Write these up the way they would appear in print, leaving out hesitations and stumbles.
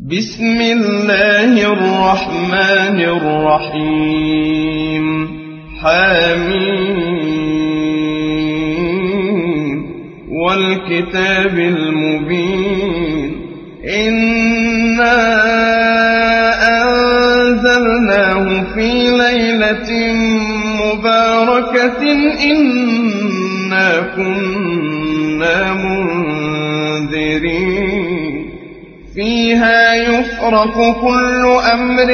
بسم الله الرحمن الرحيم حميم والكتاب المبين إنا أنزلناه في ليلة مباركة إنا كنا منذرين فيها يفرق كل أمر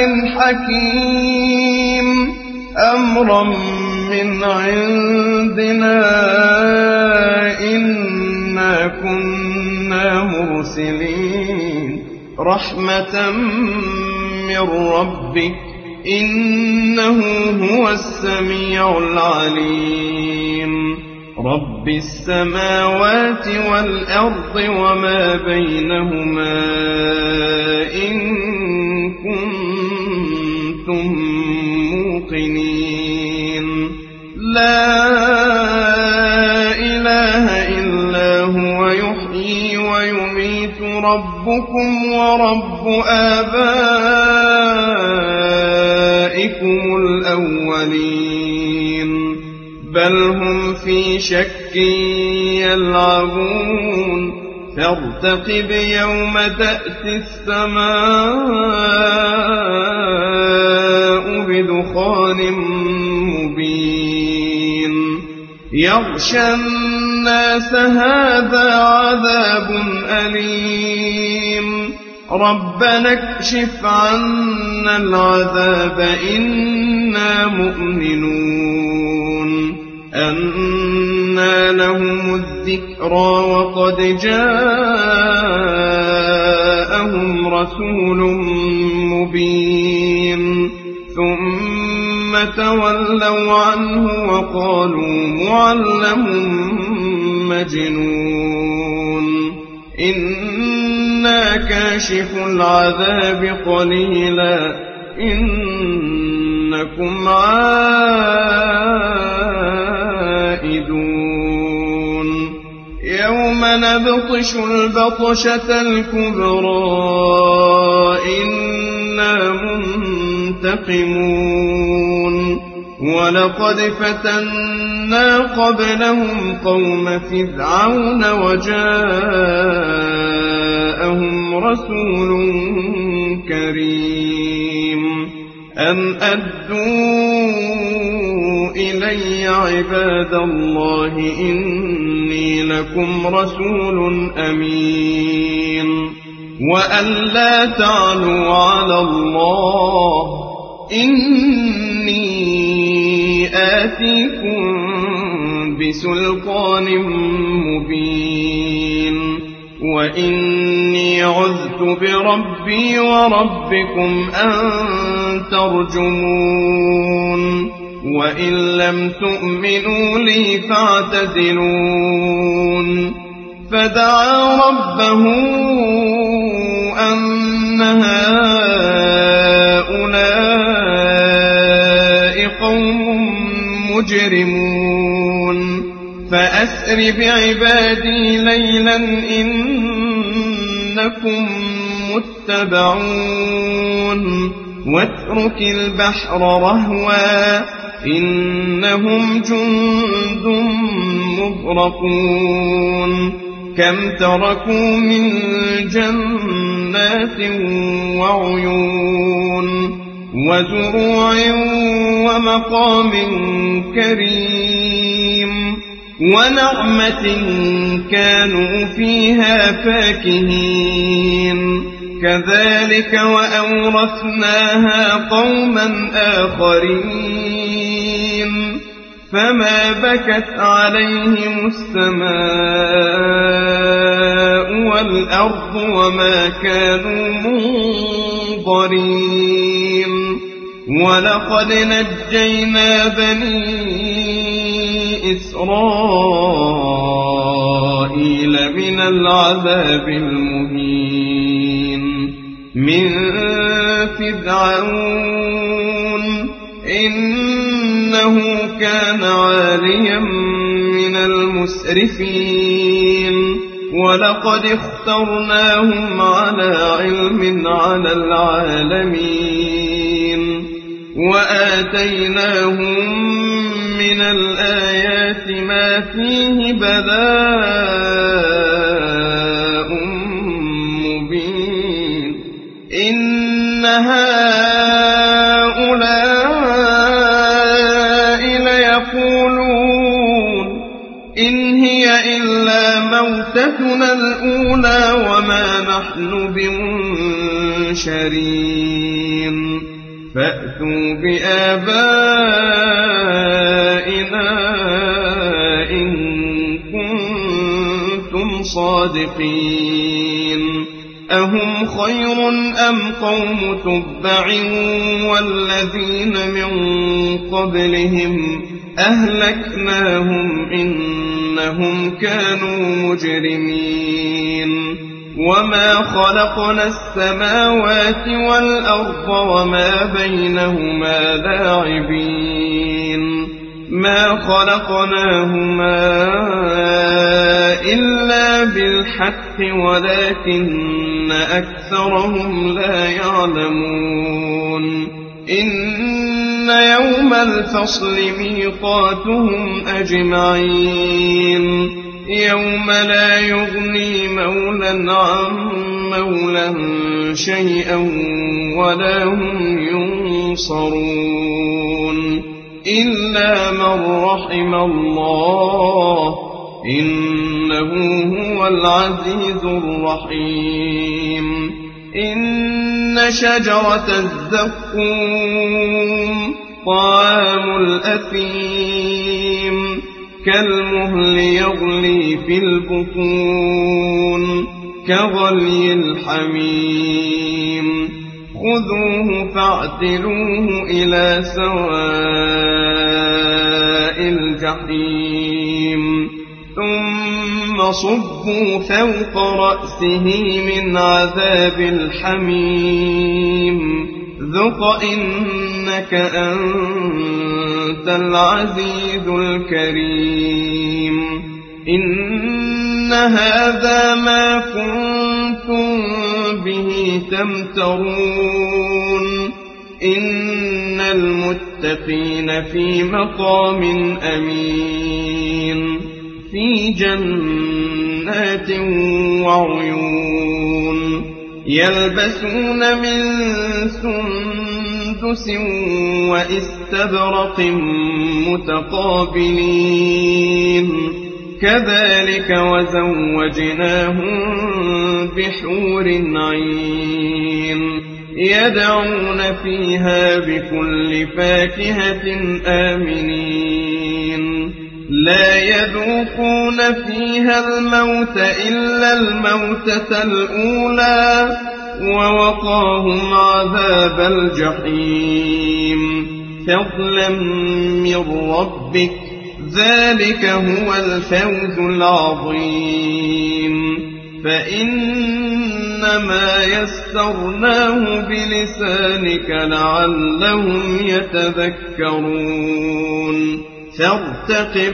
حكيم أمرا من عندنا إنا كنا مرسلين رحمة من ربك إنه هو السميع العليم رب السماوات والأرض وما بينهما إن كنتم موقنين لا إله إلا هو يحيي ويميت ربكم ورب آبائكم الأولين بل هم في شك يلعبون فارتقب يوم تأتي السماء بدخان مبين يغشى الناس هذا عذاب أليم ربنا اكشف عنا العذاب إنا مؤمنون أنى لهم الذكرى وقد جاءهم رسول مبين ثم تولوا عنه وقالوا معلم مجنون إنا كاشف العذاب قليلا إنكم عائدون يوم نبطش البطشة الكبرى إنا منتقمون ولقد فتنا قبلهم قوم فرعون وجاءهم رسول كريم أن أدوا إلي عباد الله إني لكم رسول أمين وأن لا تعلوا على الله إني آتيكم بسلطان مبين وإني عذت بربي وربكم أن ترجمون وإن لم تؤمنوا لي فاعتزلون فدعا ربه أن هؤلاء قوم مجرمون فأسر بعبادي ليلا إنكم متبعون واترك البحر رهوا إنهم جند مغرقون كم تركوا من جنات وعيون وزروع ومقام كريم ونعمة كانوا فيها فاكهين كذلك وأورثناها قوما آخرين فما بكت عليهم السماء والأرض وما كانوا منظرين ولقد نجينا بني إسرائيل من العذاب المهين من فرعون إنه كان عاليا من المسرفين ولقد اخترناهم على علم على العالمين وآتيناهم من الآيات ما فيه بلاء مبين إن هؤلاء ليقولون إن هي إلا موتتنا الأولى وما نحن بمنشرين فأتوا بآبائنا إن كنتم صادقين أهم خير أم قوم تبع والذين من قبلهم أهلكناهم إنهم كانوا مجرمين وما خلقنا السماوات والأرض وما بينهما لاعبين ما خلقناهما إلا بالحق ولكن أكثرهم لا يعلمون إن يوم الفصل ميقاتهم أجمعين يوم لا يغني مولى عن مولى شيئا ولا هم ينصرون إلا من رحم الله إنه هو العزيز الرحيم إن شجرة الزقوم طعام الأثيم كالمهل يغلي في البطون كغلي الحميم خذوه فاعتلوه إلى سواء الجحيم ثم صبوا فوق رأسه من عذاب الحميم ذق إنك أنت العزيز الكريم إن هذا ما كنتم به تمترون إن المتقين في مقام أمين في جنات وعيون يلبسون من سندس وإستبرق متقابلين كذلك وزوجناهم بحور عين يدعون فيها بكل فاكهة آمنين لا يذوقون فيها الموت إلا الموتة الأولى ووقاهم عذاب الجحيم فضلا من ربك ذلك هو الفوز العظيم فإنما يسرناه بلسانك لعلهم يتذكرون فارتقب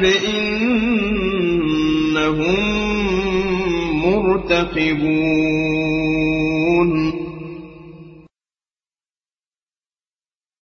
إنهم مرتقبون